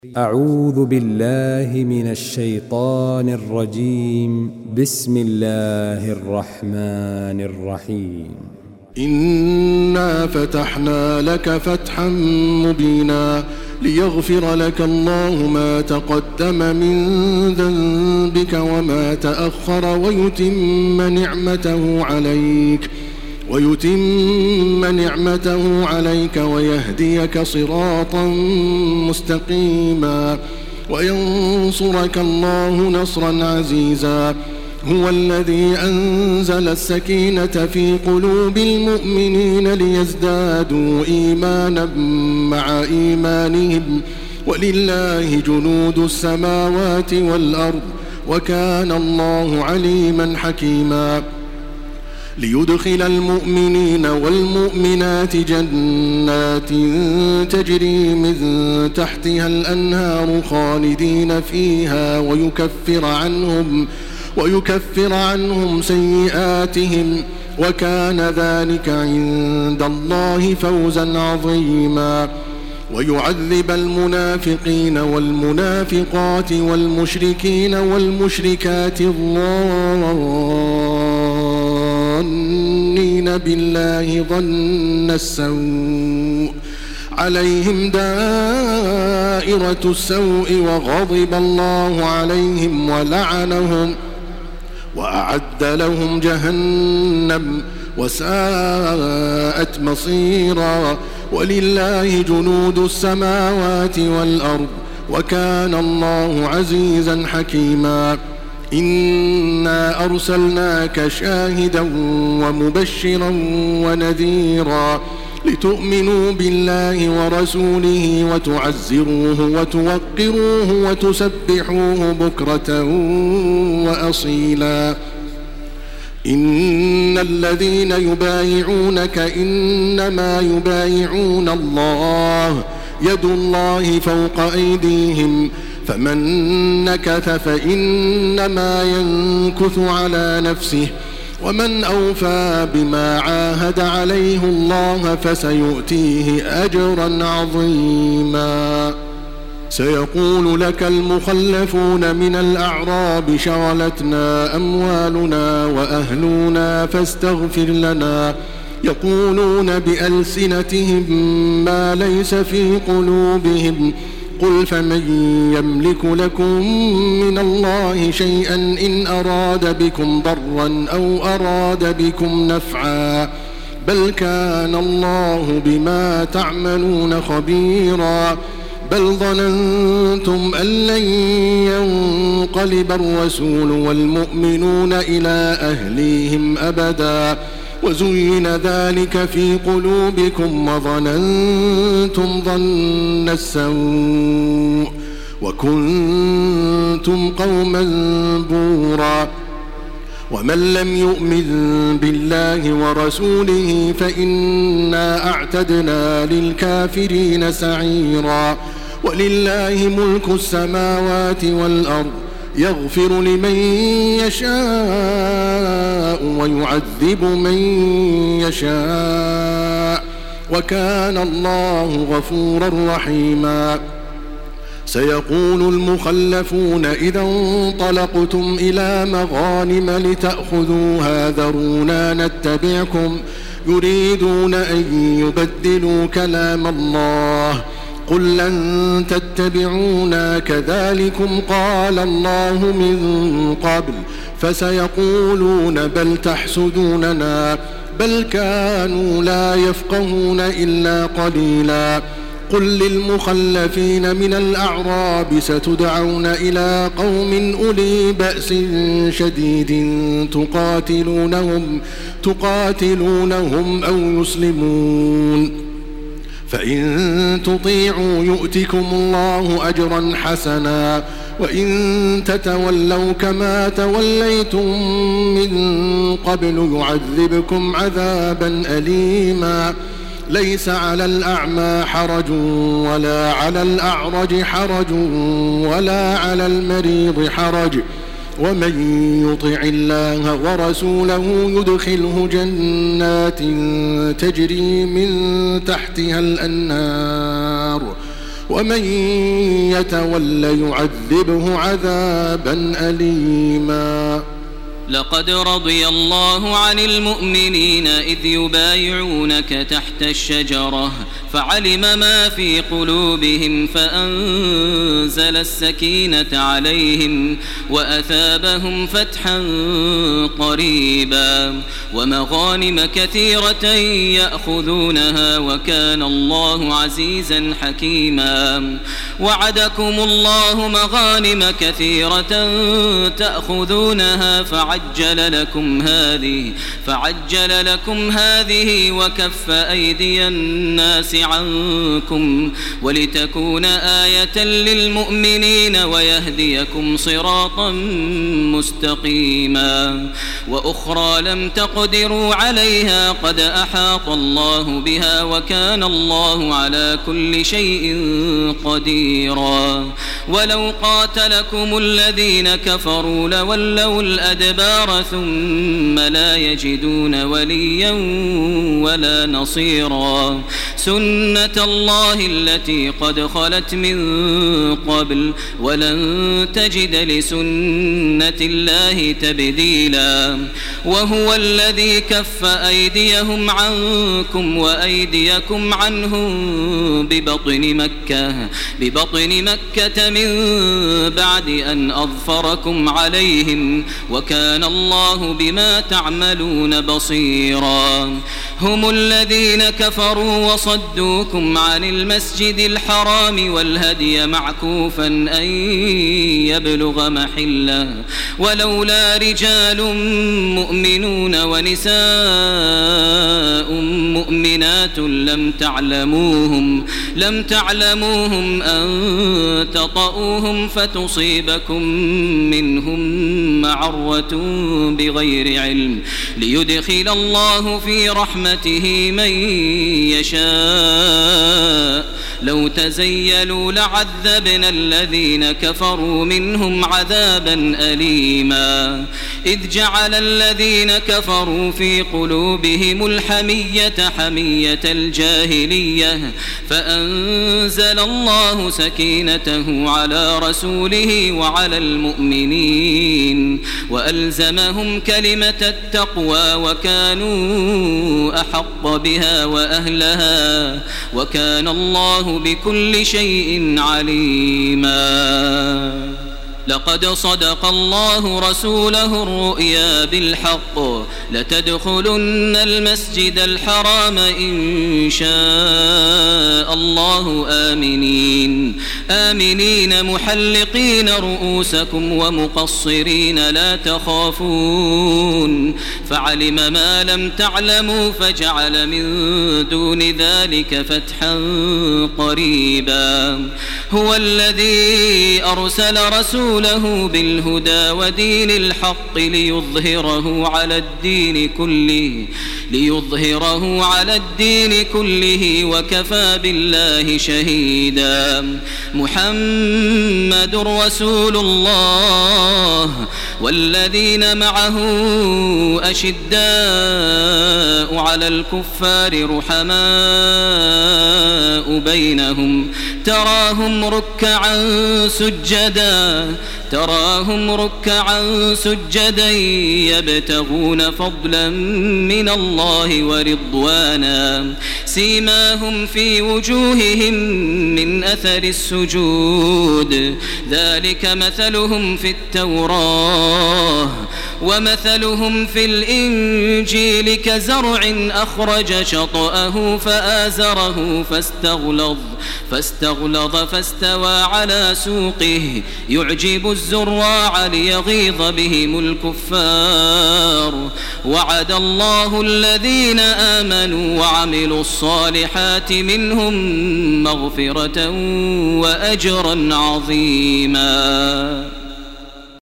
أعوذ بالله من الشيطان الرجيم. بسم الله الرحمن الرحيم. إنا فتحنا لك فتحا مبينا ليغفر لك الله ما تقدم من ذنبك وما تأخر ويتم نعمته عليك ويهديك صراطا مستقيما وينصرك الله نصرا عزيزا. هو الذي أنزل السكينة في قلوب المؤمنين ليزدادوا إيمانا مع إيمانهم ولله جنود السماوات والأرض وكان الله عليما حكيما. ليدخل المؤمنين والمؤمنات جنات تجري من تحتها الأنهار خالدين فيها ويكفر عنهم سيئاتهم وكان ذلك عند الله فوزا عظيما. ويعذب المنافقين والمنافقات والمشركين والمشركات الظانين بالله ظن السوء عليهم دائرة السوء وغضب الله عليهم ولعنهم وأعد لهم جهنم وساءت مصيرا. ولله جنود السماوات والأرض وكان الله عزيزا حكيما. إنا أرسلناك شاهدا ومبشرا ونذيرا لتؤمنوا بالله ورسوله وتعزروه وتوقروه وتسبحوه بكرة وأصيلا. إن الذين يبايعونك إنما يبايعون الله يد الله فوق أيديهم فمن نكث فإنما ينكث على نفسه ومن أوفى بما عاهد عليه الله فسيؤتيه أجرا عظيما. سيقول لك المخلفون من الأعراب شغلتنا أموالنا وأهلنا فاستغفر لنا يقولون بألسنتهم ما ليس في قلوبهم قل فمن يملك لكم من الله شيئا إن أراد بكم ضرا أو أراد بكم نفعا بل كان الله بما تعملون خبيرا. بل ظننتم أن لن ينقلب الرسول والمؤمنون إلى أهليهم أبدا وزين ذلك في قلوبكم وظننتم ظن السوء وكنتم قوما بورا. ومن لم يؤمن بالله ورسوله فإنا أعتدنا للكافرين سعيرا. ولله ملك السماوات والأرض يغفر لمن يشاء ويعذب من يشاء وكان الله غفورا رحيما. سيقول المخلفون إذا انطلقتم إلى مغانم لتأخذوها ذرونا نتبعكم يريدون أن يبدلوا كلام الله قل لن تتبعونا كذلكم قال الله من قبل فسيقولون بل تحسدوننا بل كانوا لا يفقهون إلا قليلا. قل للمخلفين من الأعراب ستدعون إلى قوم أولي بأس شديد تقاتلونهم أو يسلمون فإن تطيعوا يؤتكم الله أجرا حسنا وإن تتولوا كما توليتم من قبل يعذبكم عذابا أليما. ليس على الأعمى حرج ولا على الأعرج حرج ولا على المريض حرج ومن يطع الله ورسوله يدخله جنات تجري من تحتها الأنهار ومن يتول يعذبه عذابا أليما. لقد رضي الله عن المؤمنين إذ يبايعونك تحت الشجرة فعلم ما في قلوبهم فأنزل السكينة عليهم وأثابهم فتحا قريبا ومغانم كثيرة يأخذونها وكان الله عزيزا حكيما. وعدكم الله مغانم كثيرة تأخذونها فعجل لكم هذه وكف أيدي الناس عنكم ولتكون آية للمؤمنين ويهديكم صراطا مستقيما. وأخرى لم تقدروا عليها قد أحاط الله بها وكان الله على كل شيء قديرا. ولو قاتلكم الذين كفروا لولوا الأدبار ثم لا يجدون وليا ولا نصيرا. سنة الله التي قد خلت من قبل ولن تجد لسنة الله تبديلا. وهو الذي كف أيديهم عنكم وأيديكم عنهم ببطن مكة من بعد أن أظفركم عليهم وكان الله بما تعملون بصيرا. هم الذين كفروا وصدوكم عن المسجد الحرام والهدي معكوفا أن يبلغ محله ولولا رجال مؤمنون ونساء مؤمنات لم تعلموهم أن تطؤوهم فتصيبكم منهم معرة بغير علم ليدخل الله في رحمته من يشاء. لو تزيلوا لعذبنا الذين كفروا منهم عذابا أليما. إذ جعل الذين كفروا في قلوبهم الحمية حمية الجاهلية فأنزل الله سكينته على رسوله وعلى المؤمنين وألزمهم كلمة التقوى وكانوا أحق بها وأهلها وكان الله بكل شيء عليما. لقد صدق الله رسوله الرؤيا بالحق لتدخلن المسجد الحرام إن شاء الله آمنين محلقين رؤوسكم ومقصرين لا تخافون فعلم ما لم تعلموا فجعل من دون ذلك فتحا قريبا. هو الذي أرسل رسوله بالهدى ودين الحق ليظهره على الدين كله وكفى بالله شهيدا. محمد رسول الله والذين معه أشداء على الكفار رحماء بينهم تراهم ركعا سجدا يبتغون فضلا من الله ورضوانا سيماهم في وجوههم من أثر السجود ذلك مثلهم في التوراة ومثلهم في الإنجيل كزرع أخرج شطأه فآزره فاستغلظ فاستوى على سوقه يعجب الزراع ليغيظ بهم الكفار. وعد الله الذين آمنوا وعملوا الصالحات منهم مغفرة وأجرا عظيما.